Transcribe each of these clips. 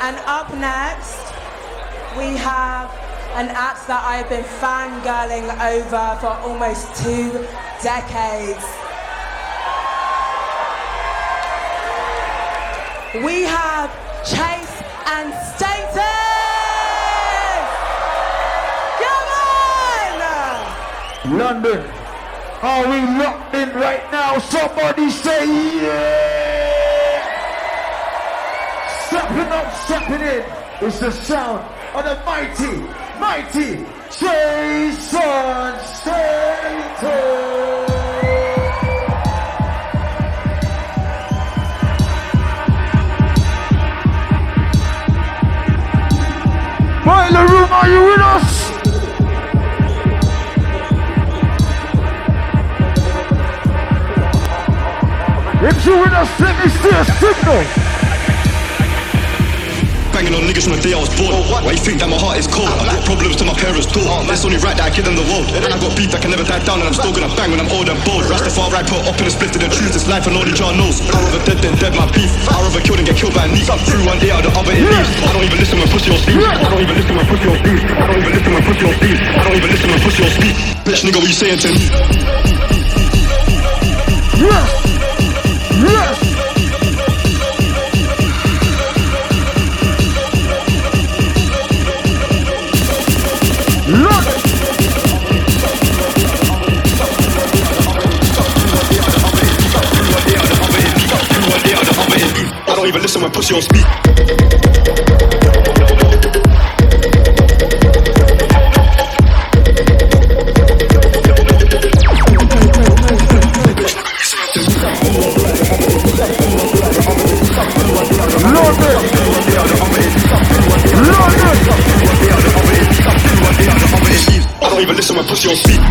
And up next, we have an act that I've been fangirling over for almost 2 decades. We have Chase and Status! Come on! London, are we locked in right now? Somebody say yeah! Stepping in. It's the sound of the mighty Jason Status! Boiler Room, are you with us? If you with us, let me see a signal. Banging on niggas from the day I was born. Why you think that my heart is cold? I got problems to my parents' door. It's only right that I give them the world. And I got beef that can never die down, and I'm still gonna bang when I'm old and bold. Rastafari put up in a split to the truth. This life and only John knows. I'd rather dead than dead my beef. I'd rather kill than get killed by a knee. Through one day out the other it leaves. I don't even listen when pussy or sleep. I don't even listen when pussy or sleep. I don't even listen when pussy or sleep. I don't even listen when pussy or sleep. Bitch nigga, what you saying to me? Yes! Yes! Look! I don't even listen when pussy or speak. I don't even listen when pussy or speak.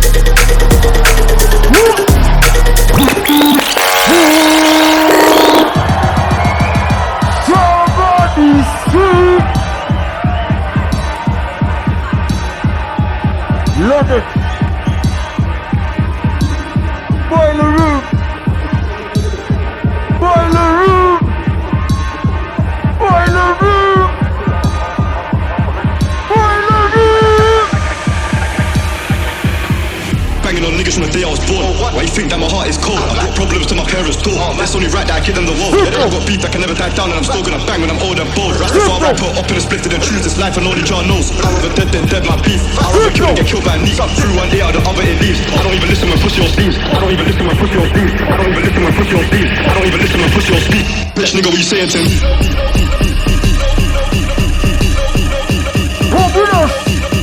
Somebody speak. London. Boiler Room. Boiler Room. Boiler Room. Boiler Room. Banging on niggas from the day I was born. Why you think that my heart is cold? I got problems to my parents' door. It's only right that I give them the world. I got beef that can never die down, and I'm still gonna bang when I'm old and bold. Rastafari put up in a split to the truth. This life and only John knows. I'd rather dead than dead my beef. I'd rather kill than get killed by a knee. Through one day out the other it leaves. I don't even listen when pussy or sleeps. I don't even listen when pussy or sleeps. I don't even listen when pussy or sleeps. I don't even listen when pussy or sleep. Bitch nigga, what you saying to me? Come with us.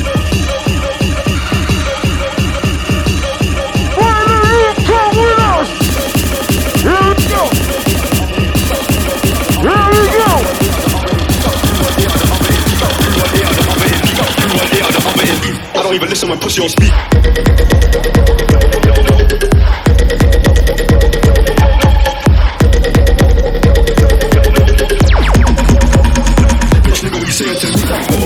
Boiler Room, come with us. Here we go. Here we go. I don't even listen when pussy or speak. Bitch nigga, what you saying to me?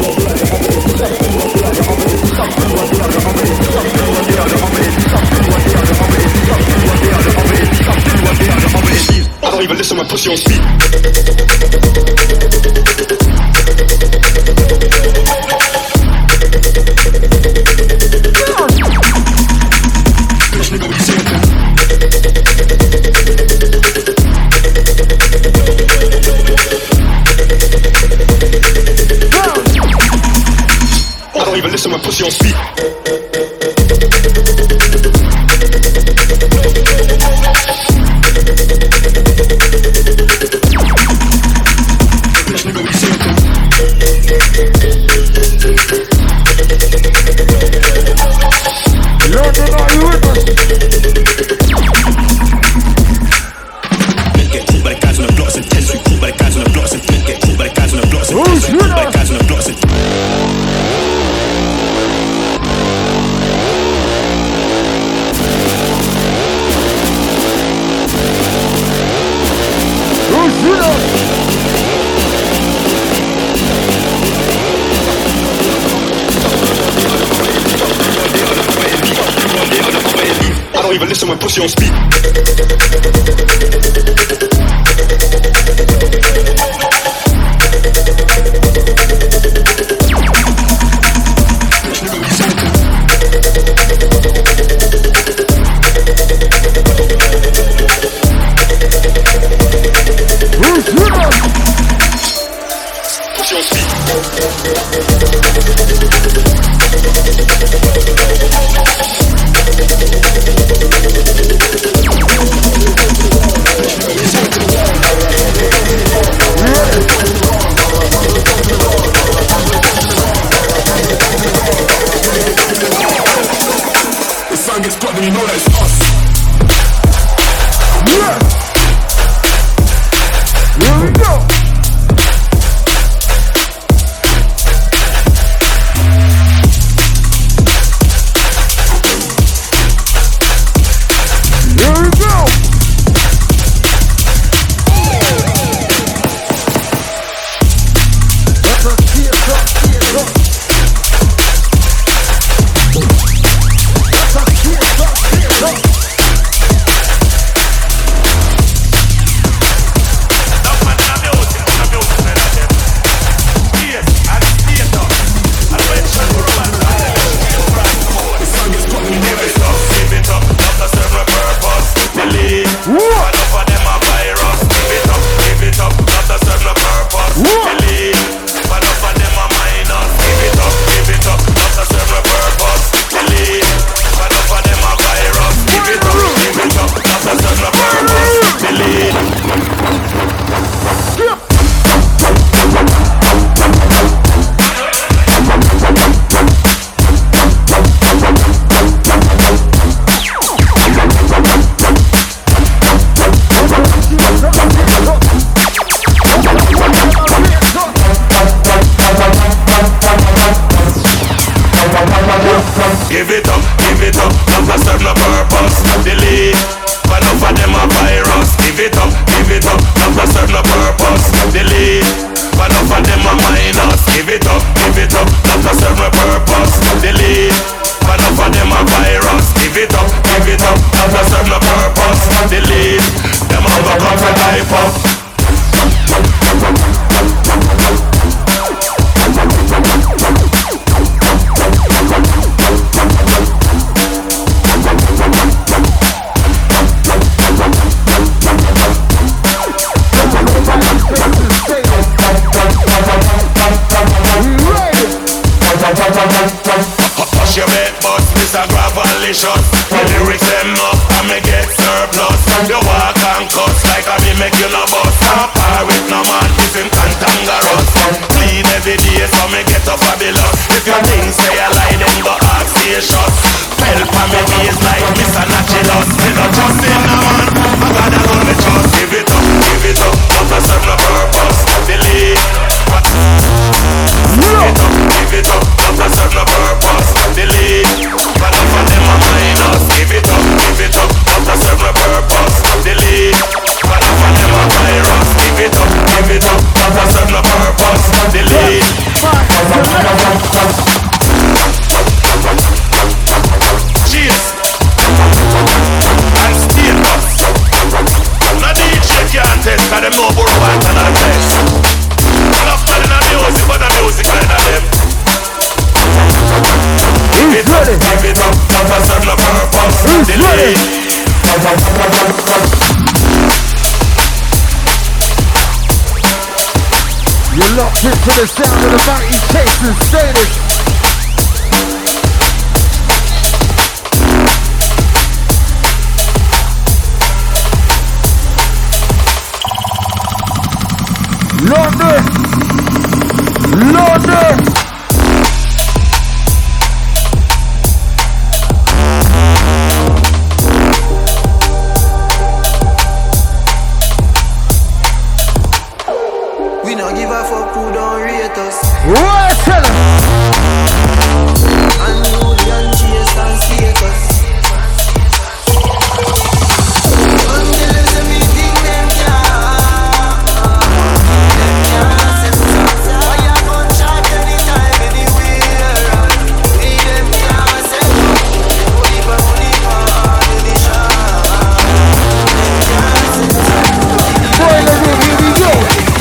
I don't even listen when pussy or speak. Bitch nigga, what you saying to me? I don't even listen when pussy or speak. Bitch nigga, what you saying to me? London, are you with us? Get caught by the guys on the blocks and tense. Caught by the guys on the blocks and get caught by the guys on the blocks and tense. Caught by the guys on the blocks and Who's with us? I don't even listen when pussy or speak. your feet. The sun gets caught and you know that it's us. Yeah. Here we go. Here we go. Let's see it up, see it up. Let's see it up, see it up. Give it up, not to serve no purpose. Delete, but enough of them a virus. Give it up, not to serve no purpose. Delete, but enough of them a minus. Give it up, not to serve no purpose. Delete, but enough of them a virus. Give it up, not to serve no purpose. Delete, them a go come for type up. Hush your bed, boss, Mr. Gravelicious. The lyrics them up and me get surplus. You walk and cuss like I be make you no bust. I'm par with no man, if him cantangerous. Clean every day so me get up fabulous. If your things say a lie, then go ask station. Help on me knees like Mr. Nachilus. Me not trust in no man, I gotta go me trust. Give it up, not to serve no purpose. Delete. Give it up, not to serve no purpose. Delete, but enough of them a minus. Give it up, not to serve no purpose. Delete, but enough of them a virus. Give it up, not to serve no purpose. Delete. Cheers and status. No DJ can't test 'cause them know Burrow and another test. Enough telling the music, but the music kind of them. Give it up, not to serve no purpose. Delete. You're locked into the sound of the Mountain Chasers status. London! We don't give a fuck who don't rate us. What? Tell him. Unruly and chase and status. Until it's everything them can't. Them can't set us up. Why you gun shot anytime, anywhere? We them can't set up. Only for the shot. Them can't set us up. Boiler room, here we go.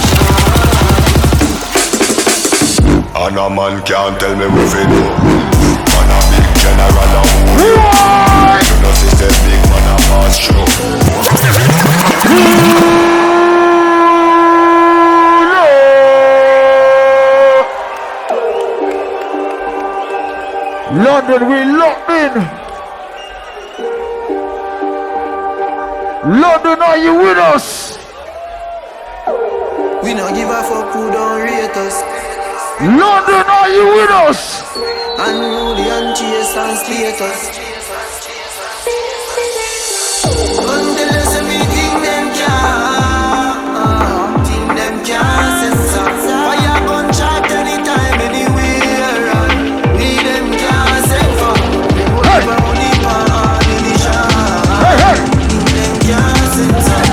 And a man can't tell me what to do. Man a big general and who you? You know see say big man a pass through. London, we locked in. London, are you with us? We don't give a fuck who don't rate us. London, are you with us? Unruly and chase and status. Until they say me think them can't censor. Fire gun shot anytime, anywhere. We them can't censor. They will never only man in the shot. Think them can't censor.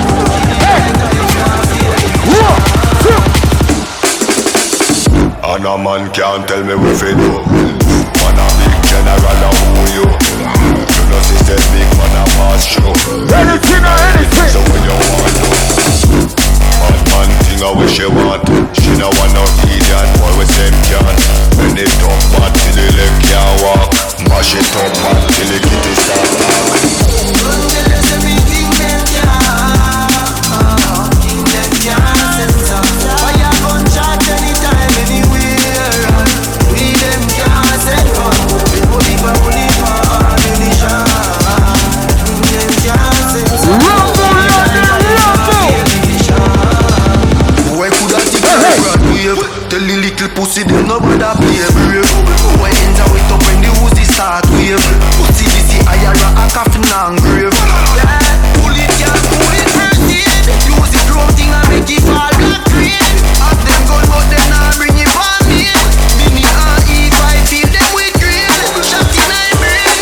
And a man can't tell me what to do. Man a big general and who you. You know see that big man a pass through. Anything or anything. So when you want to. Bad man thing I wish you want. She no want no idiot boy with same can. When they talk bad till the leg can't walk. Mash it up man till the kitty start talk. Until they say me think them can't censor. Fire gun shot anytime, anywhere. We them can't censor. They will leave a only man in the shot. Them can't censor. Why could I take a brand wave? Tell the little pussy them no bother play brave. Why ends up with up when the Uzi start wave? Pussy this is Ayara and coffin and grave. Pull it, can't pull it first aid. Use the chrome thing and make it fall black green. Have them gun but them not bring it on me. Mini and E5 fill them with green. Shot in my brain,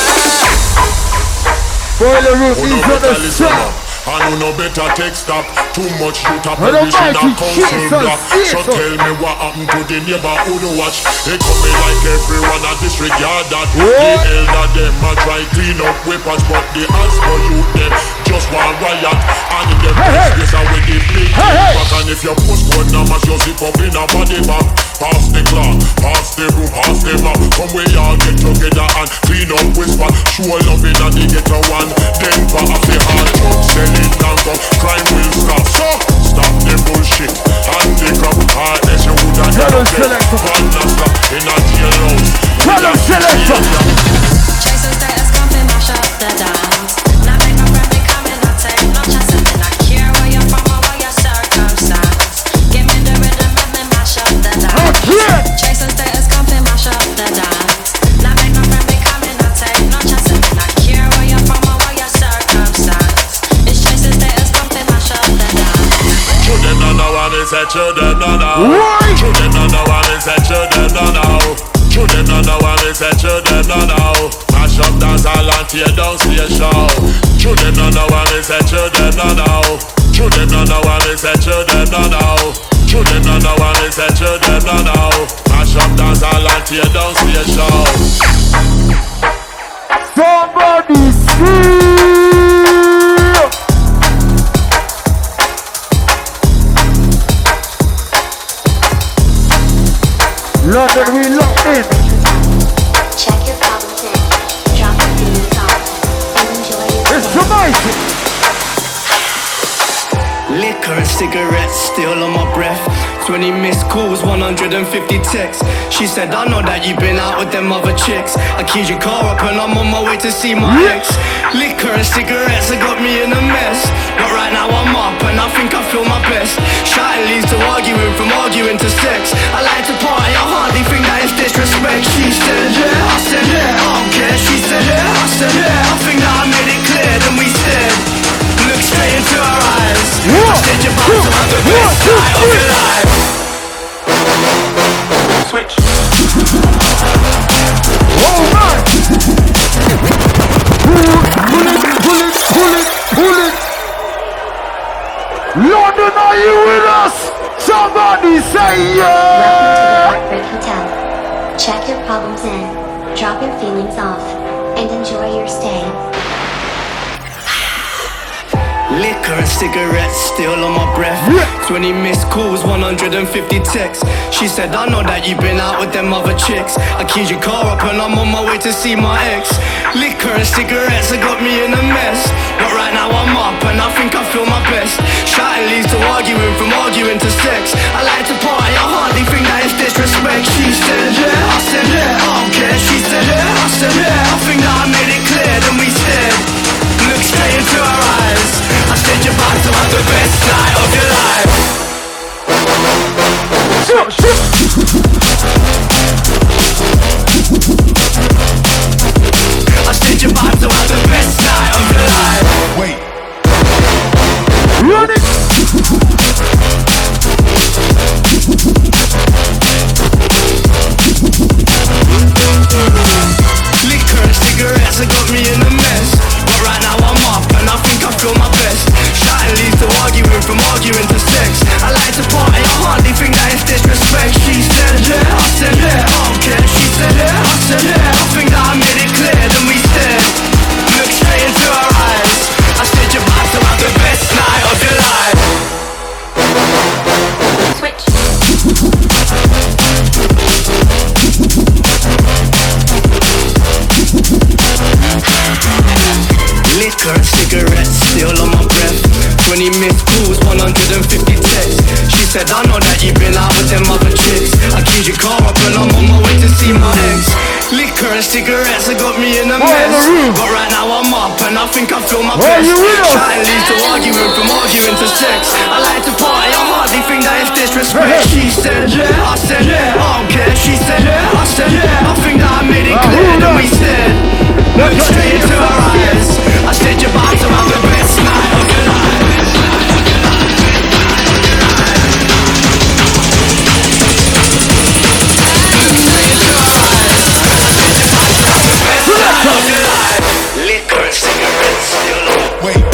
Boiler room is on the shop. And you no better take stop. Too much shoot up perish in a council block. So tell me what happened to the neighborhood watch. They come me like everyone a disregard that. The elder them a try clean up weapons, but the as for you them just want riot. And in them place are with the big back. And if you push one numbers you zip up in a body bag. Pass the clock, pass the room, pass the map. Come we all get together and clean up whisper. Show love in and the ghetto one. Then for a the hard drugs selling and come. Crime will stop. So stop the bullshit and the crap. Hardness you would have never get. One not stop in a jailhouse. Tell them selector. Chasing status, come and mash up the dance. Now make my friend be coming, I take no chances. And I care where you're from or what your circumstance. Give me the rhythm, let me mash up the dance. Chasing status, come and mash up the dance. Now make my friend be coming, I take no chances. And I care where you're from or what your circumstance. It's chasing status, come and mash up the dance. Children don't know what they say, children don't know. Children don't know what they say, children don't know. Children don't know what they say, children don't know. Mash up dance all and tear down station. Children don't know what they say, children don't know. Children don't know what they say, children don't know. Children don't know what they say, children don't know. Mash up dance all and tear down station. Somebody scream. London, we locked in. Check your problems in, drop your feelings off, and enjoy your It's amazing. Liquor and cigarettes still on my breath. 20 missed calls, 150 texts. She said, I know that you've been out with them other chicks. I keyed your car up and I'm on my way to see my ex. Liquor and cigarettes have got me in a mess. But right now I'm up and I think I feel my best. Shouting leads to arguing, from arguing to sex. I like to party, I hardly think that is disrespect. She said, yeah, I said, yeah, I don't care. She said, yeah, I said, yeah, I think that I made it clear. Then we said, look straight into her eyes. I said you're about to have the best night of your life. Switch. Oh man! Pull it. London, are you with us? Somebody say yeah! Welcome to the Heartbreak Hotel. Check your problems in, drop your feelings off, and enjoy your stay. Liquor and cigarettes still on my breath. 20 missed calls, 150 texts. She said, I know that you've been out with them other chicks. I keyed your car up and I'm on my way to see my ex. Liquor and cigarettes have got me in a mess. But right now I'm up and I think I feel my best. Shouting leads to arguing, from arguing to sex. I like to party, I hardly think that is disrespect. She said, yeah, I said, yeah, I don't care. She said, yeah, said, I know that you've been out with them other chicks. I keyed your car up and I'm on my way to see my ex. Liquor and cigarettes have got me in a mess. But right now I'm up and I think I feel my best. Trying leads to argument, from arguing to sex. I like to party, I hardly think that it's disrespect. She said, yeah, I said, yeah, I don't care. She said, yeah, I said, yeah, I think that I made it clear that we said. Look straight into her eyes. I said you're about to have the best night of your life. Liquor and cigarettes, wait.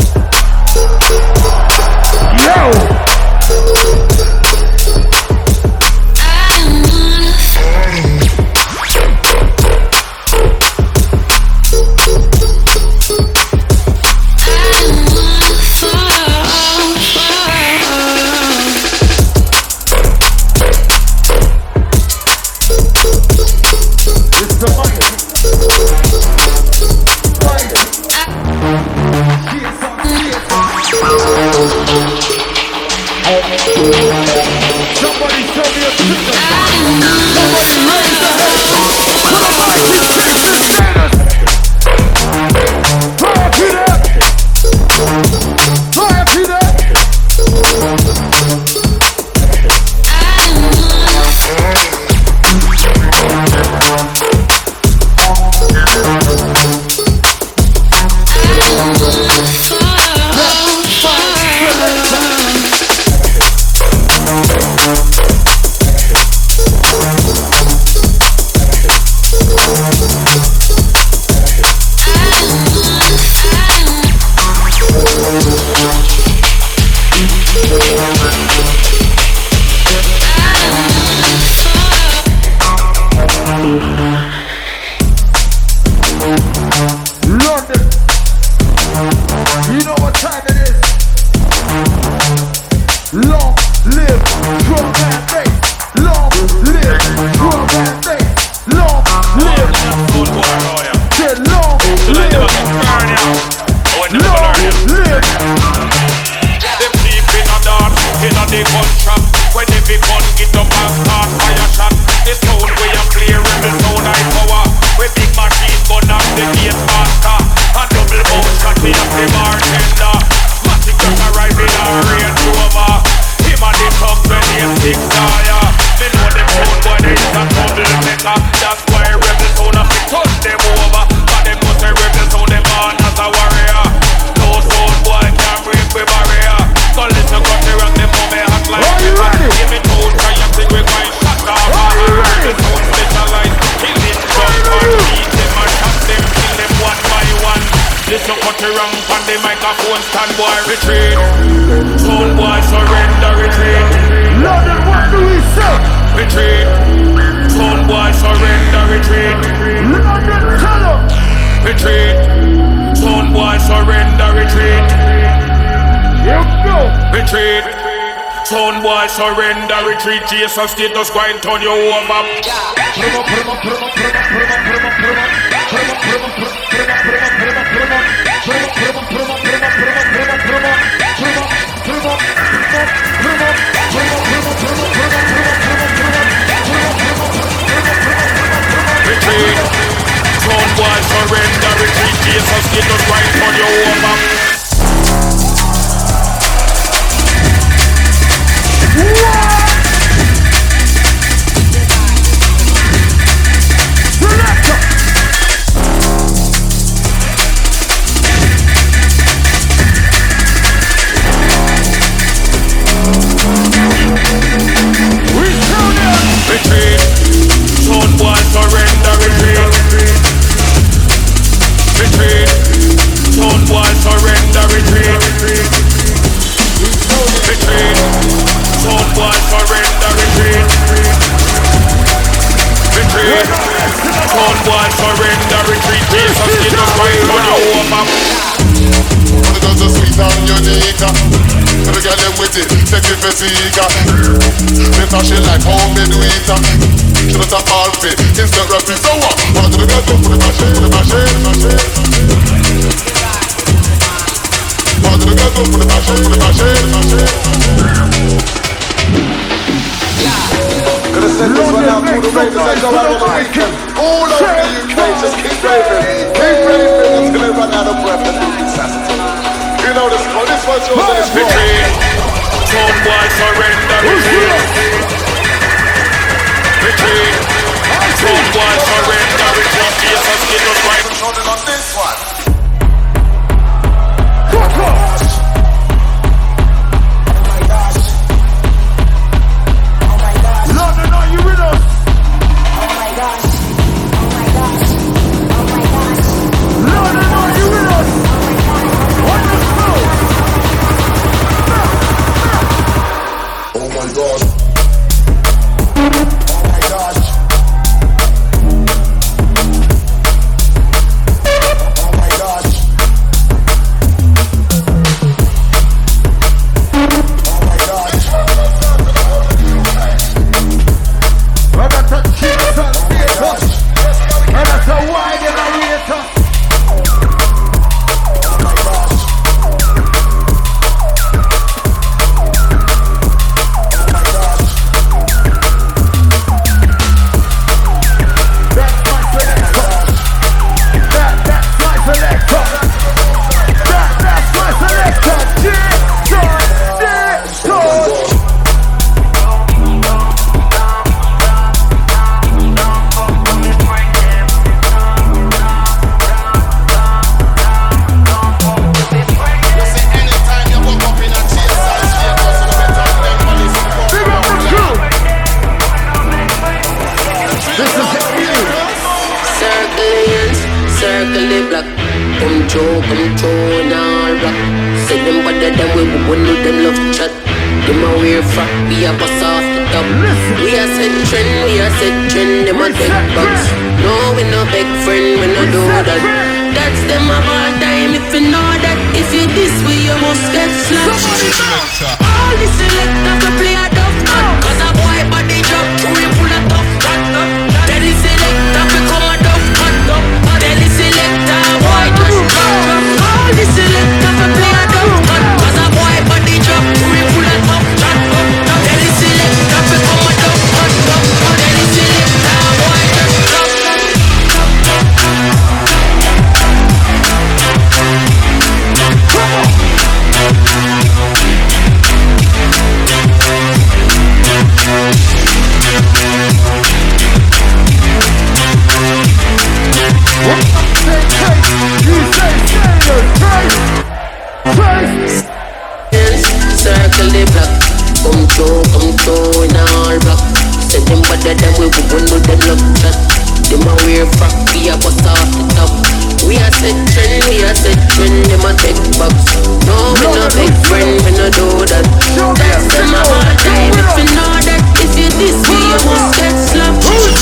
Yo! Surrender, retreat, Jesus status, go and turn you over. Retreat, turn boy, surrender, retreat, Jesus status, go and turn you over. Retreat, son boy, surrender, retreat. Retreat, son boy, surrender, retreat. Retreat, son boy, surrender, retreat. Retreat, son boy, surrender, retreat. Jesus, get the fight on your over. The girls are sweet and unique. The girl them with it, take it for seeker. Better she like how me do it. She not a fall fit, instant rapid. So what? Want to the girl go for the machine, for the machine. Want to the girl go for the machine, for the machine. out to the ravers that go out on the weekend. All over the UK, just keep raving until they run out of breath and do this sassy. You know this one's yours and it's between. Some boy surrender between. Some boy surrender between. Jesus, give us right controlling on this one. Fuck off! London, are you with us? Oh my gosh. Oh my gosh. Oh my gosh. London, are you with us? What the hell? Oh my gosh. Oh my gosh. Oh my gosh. Oh my gosh. And that's a Jesus theater. And that's a wide generator. Oh my gosh. Oh my gosh. That's my selector. That's my selector. That's my selector. Jesus. Circle the block, come through and all rock. Say them better than we won't do them love chat. Them a wear frock, we a bust off the top. We a set trend, them a take box. No, we no big friend, we no do that. That's them of all time, if you know that. If you this way, you must get slapped. All the selectors to play a tough cut, cause a boy body drop, we full of tough cut. Tell the selector to come a tough cut. Tell the selector, boy just drop. All the selectors to play a tough cut, cause a boy body drop, we full of tough cut. Tell the selector to come a tough cut. Tell the selector, boy just drop. Circle the block, come through in all block. Say them better than we won't do them love chat. Them a wear frock, we a bust off the top. We a set trend, them a take box. No, we no big friend, we no do that. That's them a all time, if you know that. If you this way, you must get slapped.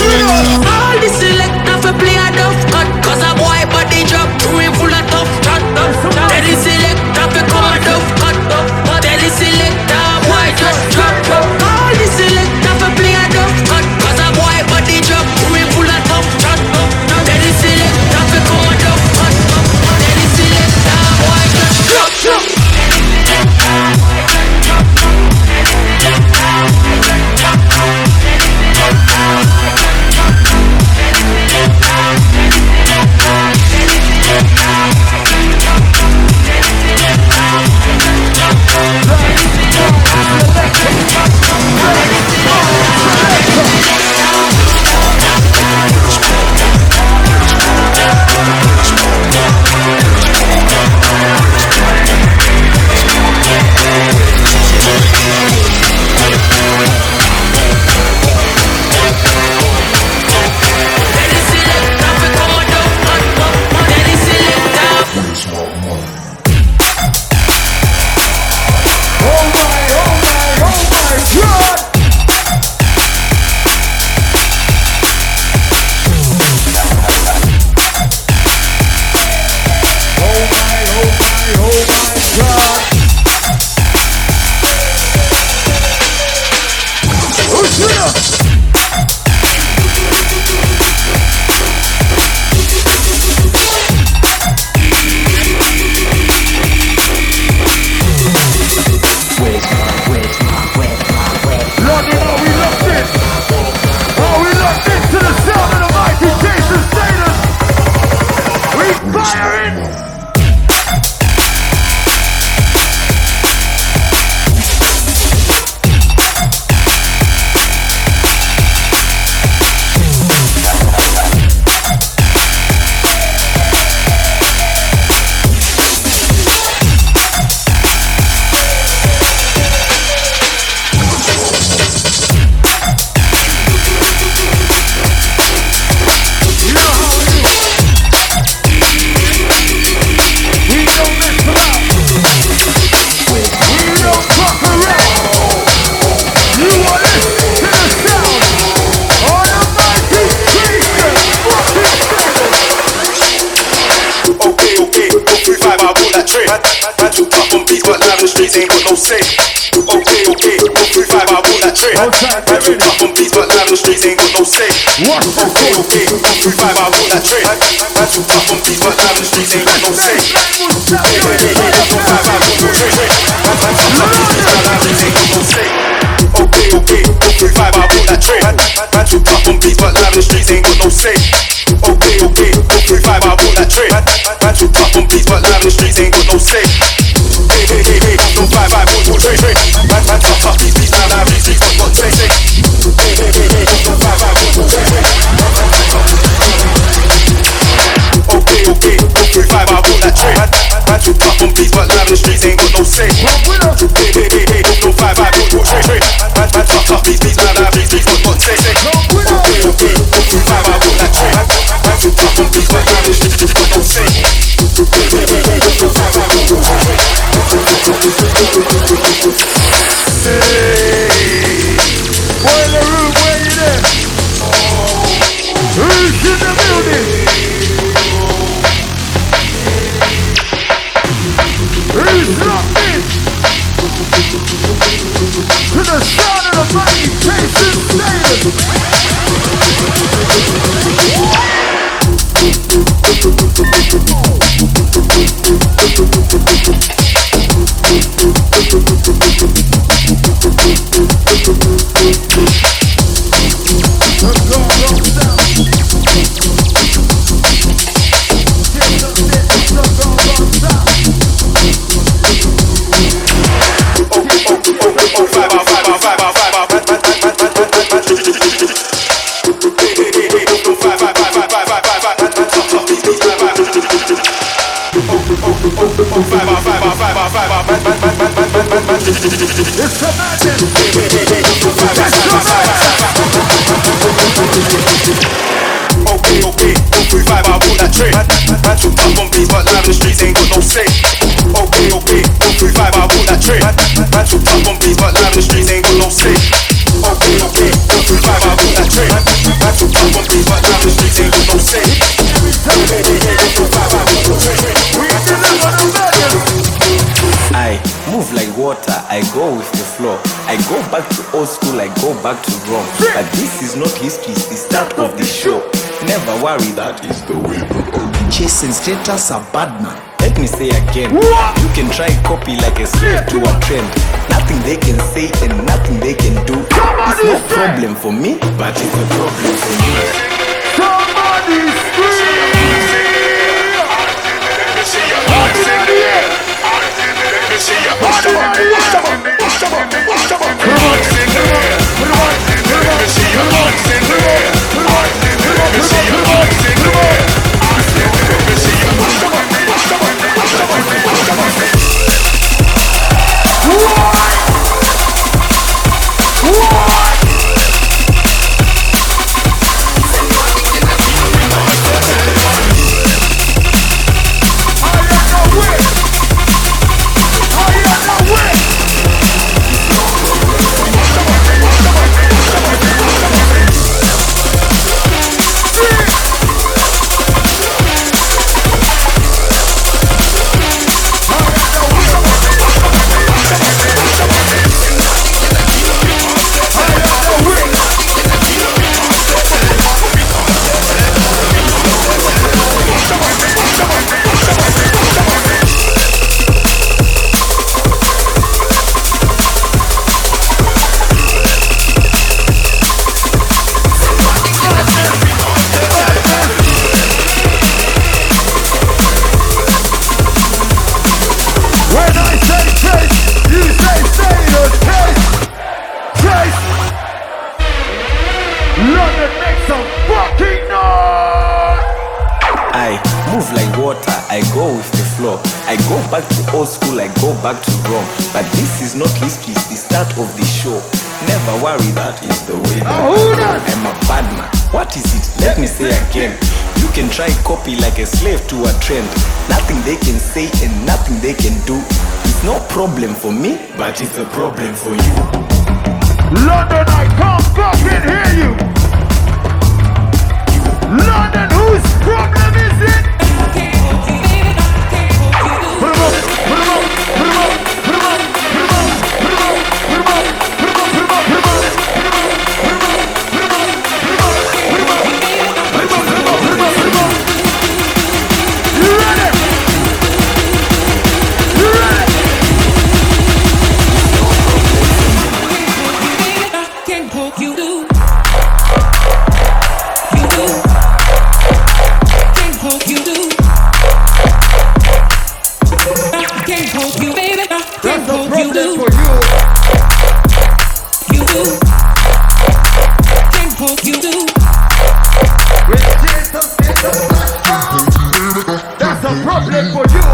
All the selectors for play a tough cut, cause a boy body drop, we full of tough chat. Tell the selector for come a tough cut. Tell the selector, boy just drop. All the selector for play a tough cut, cause a boy body drop, we full of tough chat. Tell the selector for come a tough cut. Tell the selector, boy just drop. London, are we locked in? Are we say. Okay, 135, I want that trade. Man too tough on beats, but live on the streets ain't got no say. Okay, 135, I want that trade. Man too tough on beats, but live on the streets ain't got no say. 135, I want no trade. Man too tough on beats, but live on the streets ain't got no say. Okay, 135, I want that trade. Man too tough on beats, but live on the streets ain't got no say. Okay, 135, I want that trade. Man too tough on beats, but live on the streets ain't got no say. Hey, 135, I want no trade. Man tough beats, live on the streets ain't got no say. Hey, 135, I want no trade. Okay, 135, I want that trade. Man too tough on beats, but live on the streets ain't got no say. Hey, 135, I want no trade. Man tough beats, live on the streets ain't got no say. Okay, 135, I want that trade. Man too tough on beats, but live on the streets ain't got no say. Boiler room, where you there? Who's in the building? Who's locked in? To the sound of the mighty Jason Statham. It's a madness. Okay, 135, I want that trade. Man too tough on beats, but live on the streets ain't got no say. Okay, 135, I want that trade. Man too tough on beats, but live on the streets ain't got no say. Okay, 135, I want that trade. Man too tough on beats, but live on the streets ain't got no say. I move like water, I go with the flow. I go back to old school, I go back to Rome. But this is not history, it's the start of the show. Never worry, that is the way. Chasing status a bad man. Let me say again, you can try copy like a slave to a trend. Nothing they can say and nothing they can do. It's no problem for me, but it's a problem for you. Somebody scream! I go with the flow. I go back to old school, I go back to Rome. But this is not history, it's the start of the show. Never worry, that is the way. I'm a bad man. What is it? Let me say again. You can try copy like a slave to a trend. Nothing they can say and nothing they can do. It's no problem for me, but it's a problem for you. London, I can't fucking hear you. London, whose problem is it? Put 'em up, put 'em up, put 'em up, put 'em up, put 'em up, put 'em up. hope you do. That's a problem for you.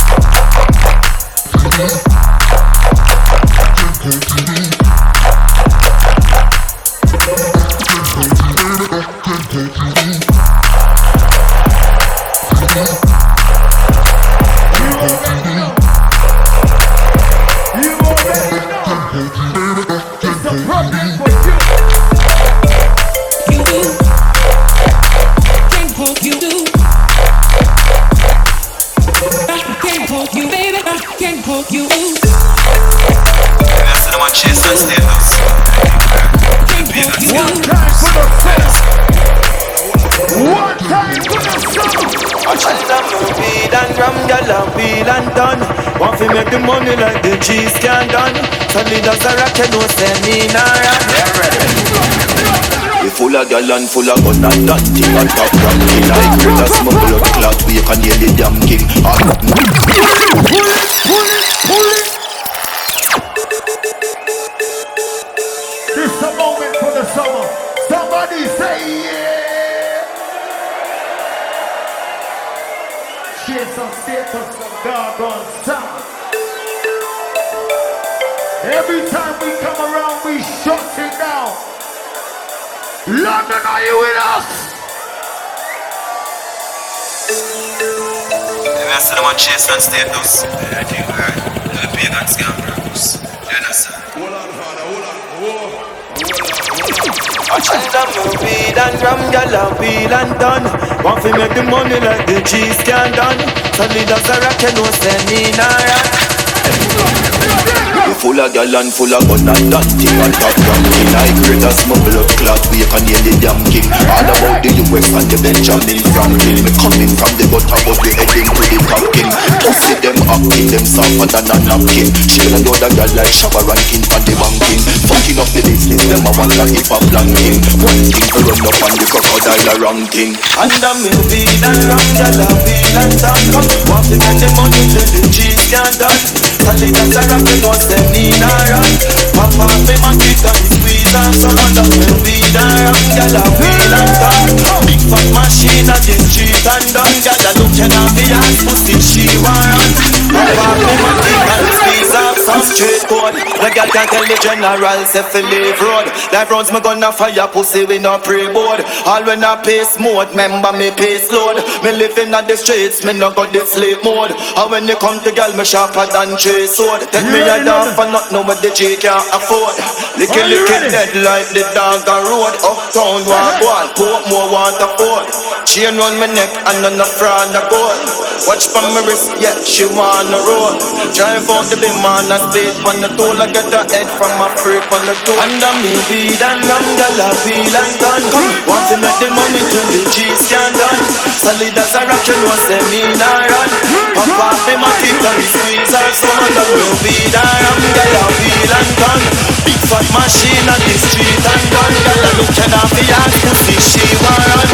Want to make the money like the cheese can done. Suddenly does a rock, you know, send me nara. We full of gal and full of gun and that thing on top ranking. Like great as smuggle up clock, we can hear the damn king. Pull it. This is a moment for the summer. Somebody say yeah. Share some status, some doggone sound. Every time we come around, we shut it down. London, are you with us? I said I want chase and status. I think we're the pagans can produce. You understand? Watching the movie and ram gal and wheel and done. Want to make the money like the cheese can done. Suddenly does a rock, you know, send me nara. We full of gal and full of gun and that thing on top ranking. Like great as smuggle up clock, we can hear the damn king. All about the US and the Benjamin Franklin. Me coming from the gutter but we heading to the talking. Pussy them acting, them softer than a napkin. She and other gal like Shabba ranking for the banking. Fucking up the business, them a want a hip hop planking. One thing to run up on the crocodile a wrong thing. And the movie and ram gal and wheel and done. Want to get the money till the cheese can done. Suddenly that's a rock, you know, send me nara. Papa me my kick and squeeze and so on the movie and ram gal and wheel and done. Big fat machine at the street and done. Gal a looking at the ass pussy she want. Papa me my kick and squeeze and some straight code. The gal can tell the general say fi leave road. Life rounds me gonna fire pussy we no pray board. All when I pace mode, remember me pace load. Me living at the streets, me no got the sleep mode. And when you come to gal me sharper than chase sword. Take me a dog for not know what the G can't afford. Licky dead like the dog on road. Uptown walk one, Portmore want a fold. Chain round my neck and none of fraud a gold. Watch from my wrist, yeah, she wanna roll. Drive out the big man and speed on the toll. I get the head from my freak on the toe. And I'm me weed and ram gal a wheel and gun. Want to make the money till the cheese can done. Solid as a rock, you know, say me nah run. Pop off me my kick and squeeze her so much that will weed and ram gal a wheel and gun. Big fat machine on the street and gun. Gal a looking at me and pussy she want run.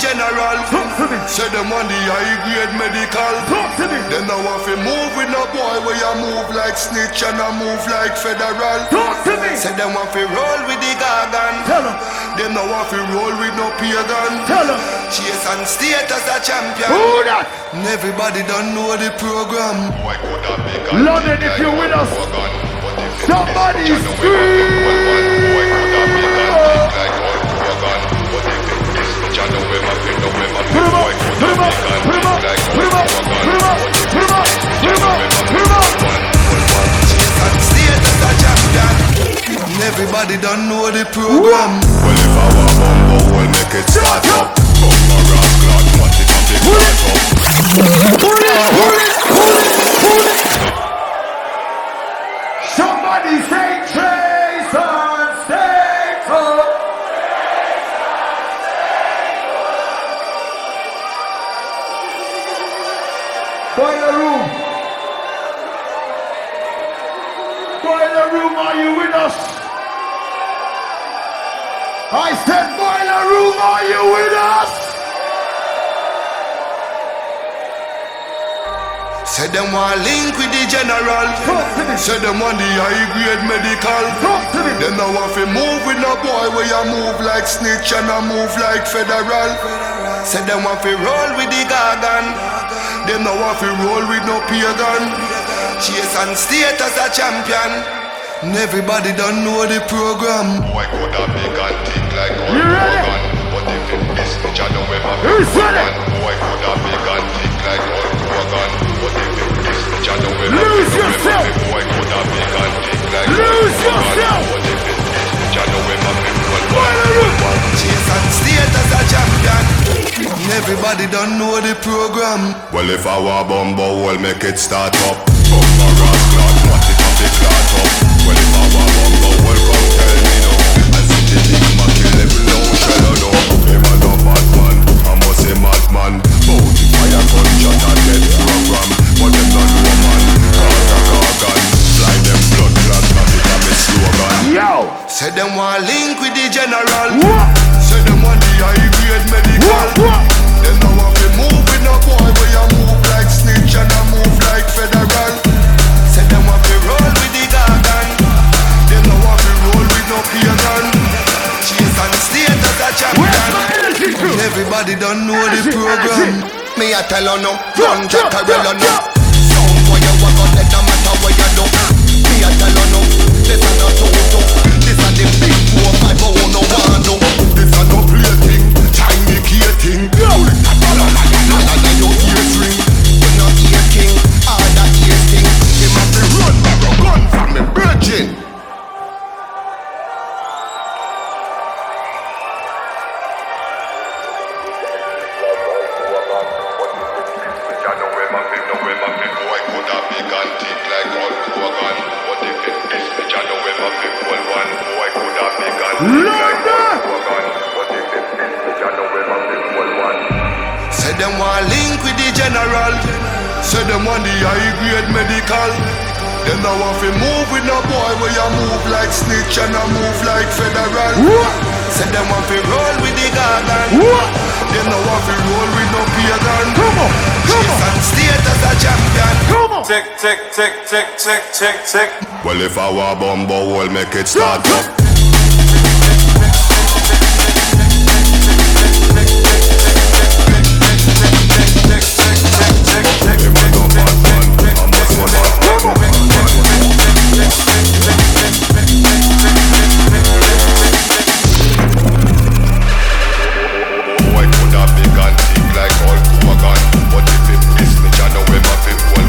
general. Say them on the high grade medical. Them now want to move with no boy where you move like snitch and I move like federal. Say them want to roll with the gargan. Them now want to roll with no pagan. Chase and state as a champion. And everybody don't know the program. London, if you're with us, somebody scream! Everybody don't know the program. Well, if I want bumbo, we'll make it start up. Somebody say Jason Statham. Boiler room. Boiler room, are you with us? I said boiler room, are you with us? Say them want link with the general. Say them want the high grade medical. Them now want to move with no boy where you move like snitch and I move like federal. Say them want to roll with the gargan. Them now want to roll with no pagan. Chase and state as a champion. And everybody don't know the program. Boy could have big and thick like old Hogan. But if it is me, I know where my people gone. Boy could have big and thick like old Hogan. But if it is me, I know where my people gone. Boy could have big and thick like old Hogan. But if it is me, I know where my people gone. Chase and state as a champion. And everybody don't know the program. Well, if I want bumbo, we'll make it start up. Bumbo rock clot, what it up, it clot up. Well, if I want bumbo, well, come tell me now. I see the big man kill every no shallow no. Him a no bad man, I must say madman. Bounty fire gunshot and dead program. But them not know man, cause a gargan. Fly them blood clot, not it a me slogan. Yo! Say them want link with the general. Say them want the high grade medical. Them now want to move with no boy where you move like snitch and I move like federal. Say them want to roll with the gargan. Them now want to roll with no pagan. Chase and state as a champion. And everybody don't know the program. Me a tell you no, run Jackarella no. Sound boy you walk out, let no matter what you do. Me a tell you no, this a no toto. This a the big 4-5 oh no one no. This a no play thing, tiny key thing. La your ears ring. You no ear king, all that ear thing. Him have to run back a gun from me virgin. Say them want link with the general. Say them want the high grade medical. Them now want to move with no boy where you move like snitch and I move like federal. Say them want to roll with the gargan. Them now want to roll with no pagan. Chase and state as a champion. Tick, tick, tick, tick, tick, tick, tick. Well, if I want bumbo, we'll make it start up.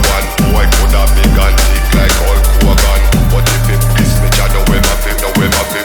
With my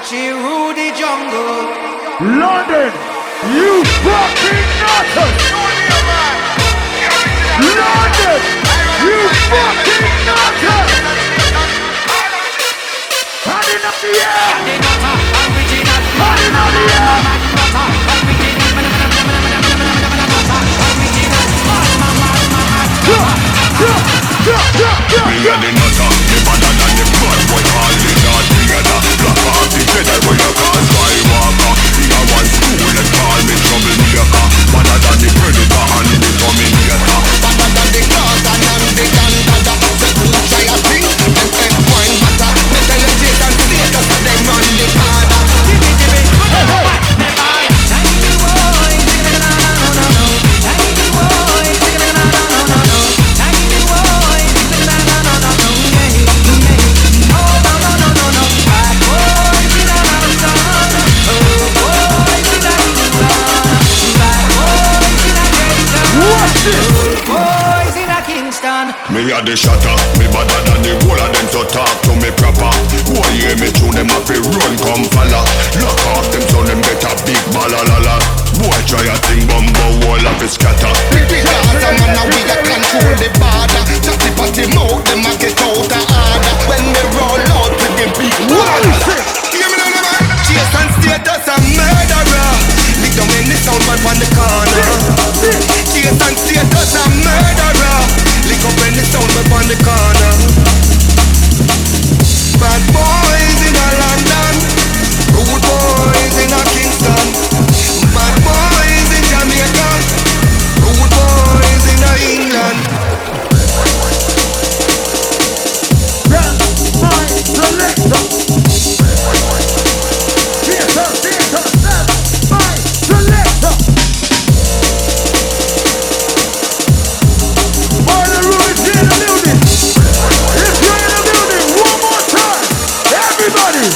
Archie Rudy Jungle. London, you fucking nutters! London, you fucking nutters! Hand in the air! Hand in the air! Me and the nutter, me better than the blood boy calling out together. Black off the cheddar boy you call Skywalker. In a one school and call me troublemaker. Better than the predator and the terminator. Better than the class and the gandada. The cool try a thing, them head wine butter. Me tell you Jason status and them run the harder. Jimmy, hey hey. Boys in a Kingston. Me a the shatter, me better than the whole of them, so talk to me proper. Boy, hear me tune them up, they run, come follow. Lock off them so them get a big ballalala. Boy, try a thing, bumbo, wall of his scatter. Big Gaza, man, now we a control the border. Chatty patty mouth, them a get out of order. When they roll out with them big water. Hear me now, man. Jason status a murderer. Lick down in the sound man on the corner. Jason status a murderer. Lick up in the sound man on the corner. Bad boys in a London, rude boys in a Kingston. Bad boys in Jamaica, rude boys in a England. That's my selector. That's my selector. All the rules in the building. If you're in the building, one more time. Everybody.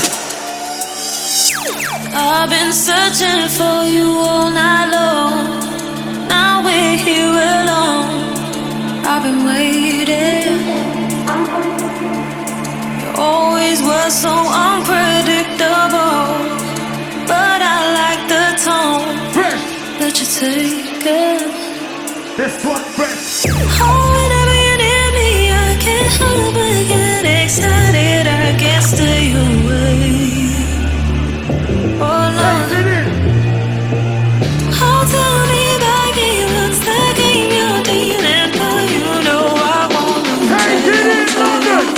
I've been searching for you all night long. Now we're here alone. I've been waiting. You always were so unpredictable, but I like the tone that you take it. This one fresh. Oh, whenever you're near me, I can't help but get excited. I can't stay away. Oh, Lord. Oh, tell me about game. What's the game you're dealing for? You know I want to. Hey, get it, London.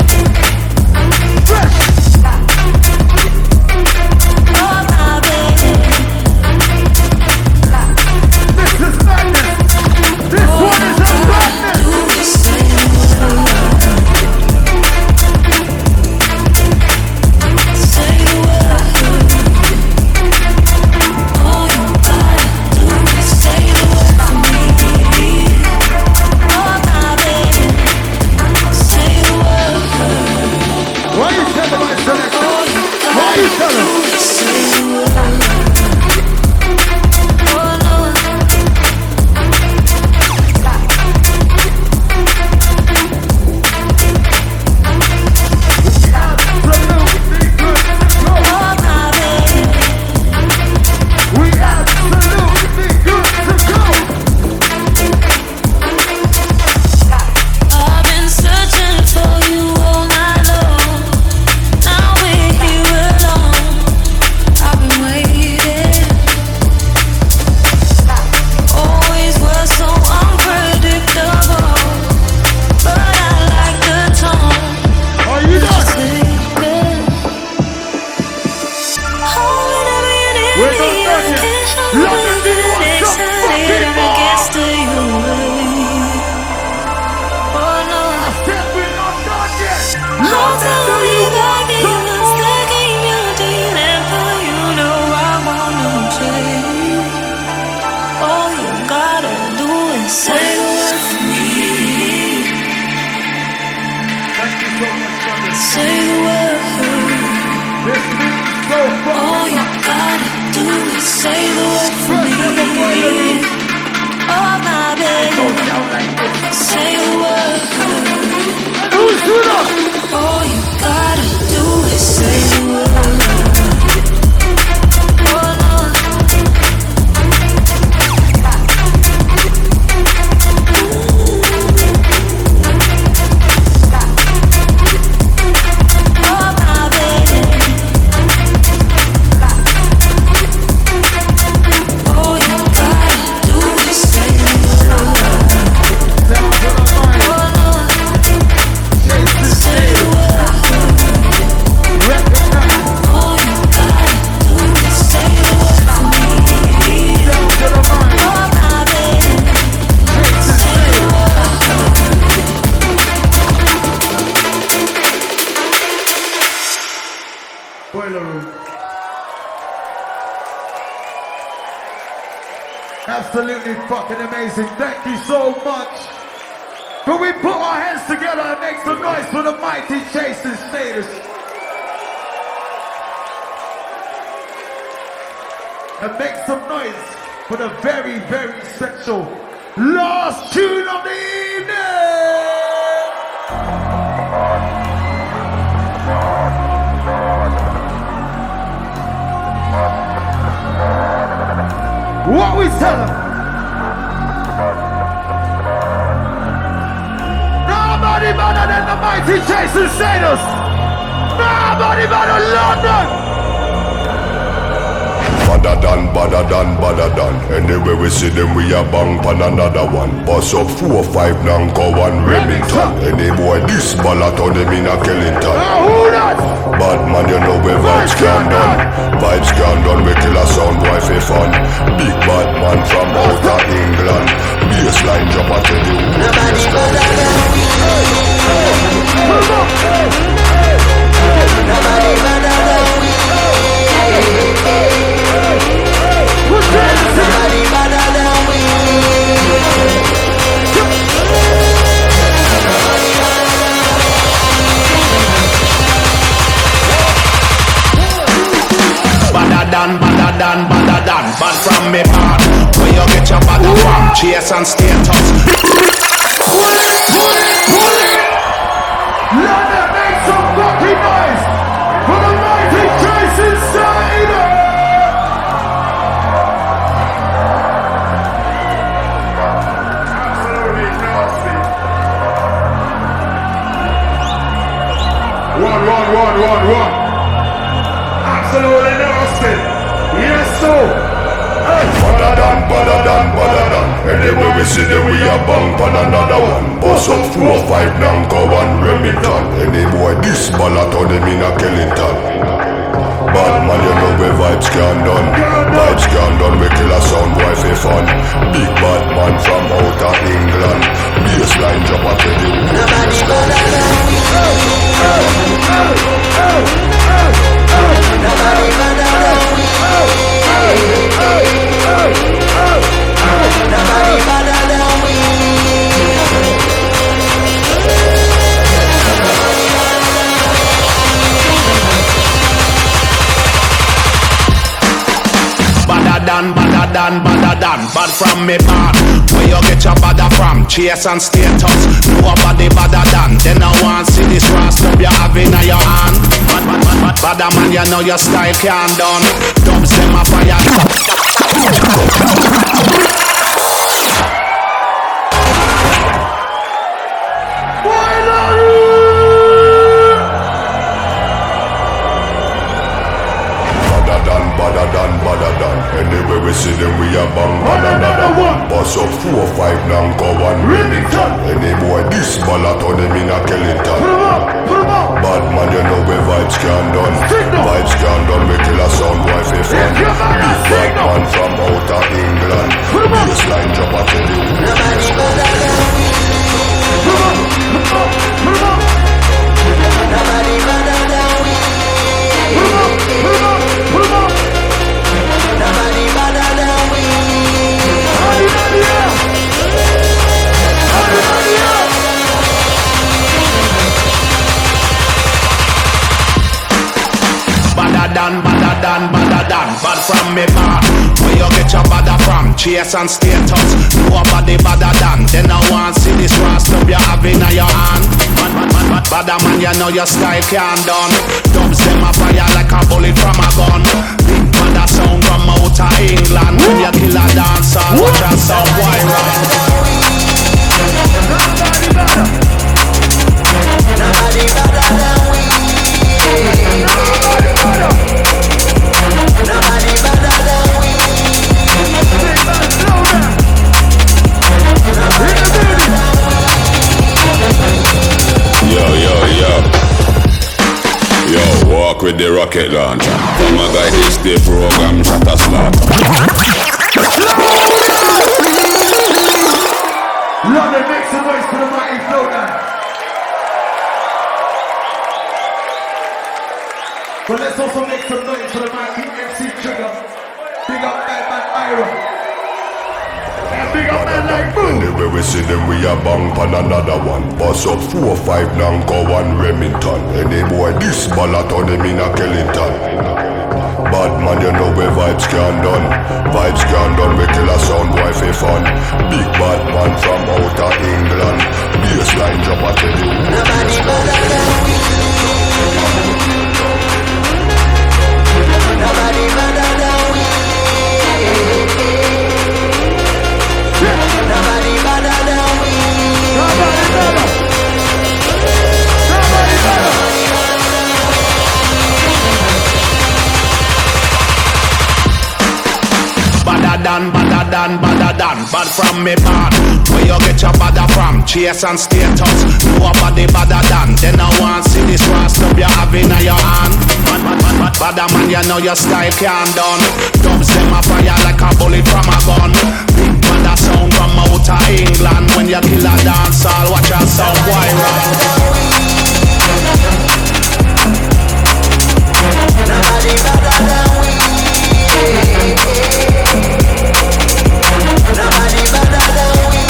Oh, my baby. Say the word for me. Oh my baby. Say the word. All you gotta do is say the word. Oh Lord. Oh my baby. All you gotta do is say the word. Oh Lord. Say the word. All you gotta do is say the word for me. Oh my baby. Say the word. Boiler room. Absolutely fucking amazing. Thank you so much. Can we put our hands together and make some noise for the mighty Jason Status? And make some noise for the very, very special last tune of the evening! What we tell them? Nobody better than the mighty Jason Status. Nobody better London. Badder than. Anyway we see them, we a bang pan another one. Bust up 4 or 5 now, go one Remington. Any boy this ballot on them in a Kellington. Who that? Bad man, you know where vibes can done. Vibes can done, we kill a sound boy for fun. Big bad man from out of England. Baseline drop, I tell you. Nobody better than we. Nobody better than we. Somebody better than we. Badder than. Bad from me part. Where you get your badder from? Chase and status. Pull it! London, make some fucking noise for the mighty Jason Status! One. Absolutely nasty. Yes, so. Badder than. Anyway we see them, we a bang pan another one. Bust up 4 or 5 now, go one Remington. Any boy this ballot on them in a Kellington. Bad man, you know where vibes can done. Vibes can done, we kill a sound boy for fun. Big bad man from out of England. Baseline drop, I tell you. Nobody better than we. Nobody better than we. Nobody better than we. Badder than. Bad from me part. Where you get your badder from? Chase and status. Nobody badder than. Then I want see this rust up you have in your hand. Badder man, you know your style can't done. Dubs them a fire. Badder than. Anyway we see them, we a bang pan another one. Bust up 4 or 5 now, go one Remington. Any boy this ballot on them in a Kellington. Bad man, you know where vibes can done. Vibes can done, we kill a sound boy for fun. Big bad man from out of England. Baseline drop, I tell you. Nobody better than we. Nobody better than we. Nobody better than we. Badder bad from me bad. Where you get your bada from? Chase and status. Nobody badder than. Then I want see this rust up you have in your hand. Badder man, you know your style can't done. Dubs them a fire like a bullet from a gun. Big badder sound from out of England. When you kill a dancer, watch a sound boy run. Nobody better than we. Nobody better than we. Yo, walk with the rocket launcher. From a guy this day program shot a slaughter. London, make some noise for the mighty Flowdown. But let's also make some noise for the mighty MC Trigger. Big up that man Ira. And big up man like Boo. Anyway we see them we a bang pan another one. Bust up 4 or 5 Nanko 1 Remington. Any boy this ballot on him in a Kellington. Bad man you know where vibes can done. Vibes can done we kill a sound boy for fun. Big bad man from out of England. Bassline drop I tell you. Nobody better than we. Nobody better than we. Nobody better than we. Nobody better. Nobody better. Badder than, bad from me bad. Where you get your badder from? Chase and status. Nobody badder than. Then I want see this rust up you have in your hand. Badder man, you know your style can't done. Dubs them a fire like a bullet from a gun. Big badder sound from out of England. When you kill a dance, I'll watch a sound boy run. Nobody better than we. Nobody better than we.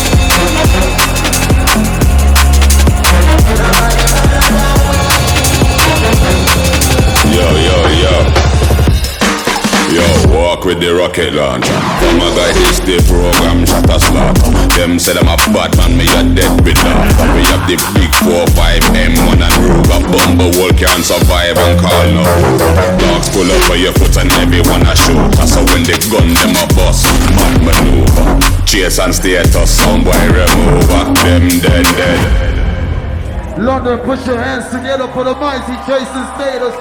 Nobody better than we. Yo, walk with the rocket launcher. From a guy this day program shot a slaughter. Them say them a bad man, me a dead with laughter. We have the big 4-5 M1 and Ruger. Bumblewall can't survive and call no Ruger. Dogs pull up for your foot and everyone a shoot. So when they gun them a bust, mad maneuver. Chase and status, some boy remover. Them dead. London, put your hands together for the mighty Jason Status.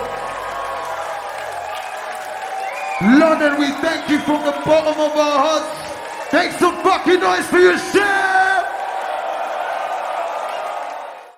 London, we thank you from the bottom of our hearts. Make some fucking noise for your shit!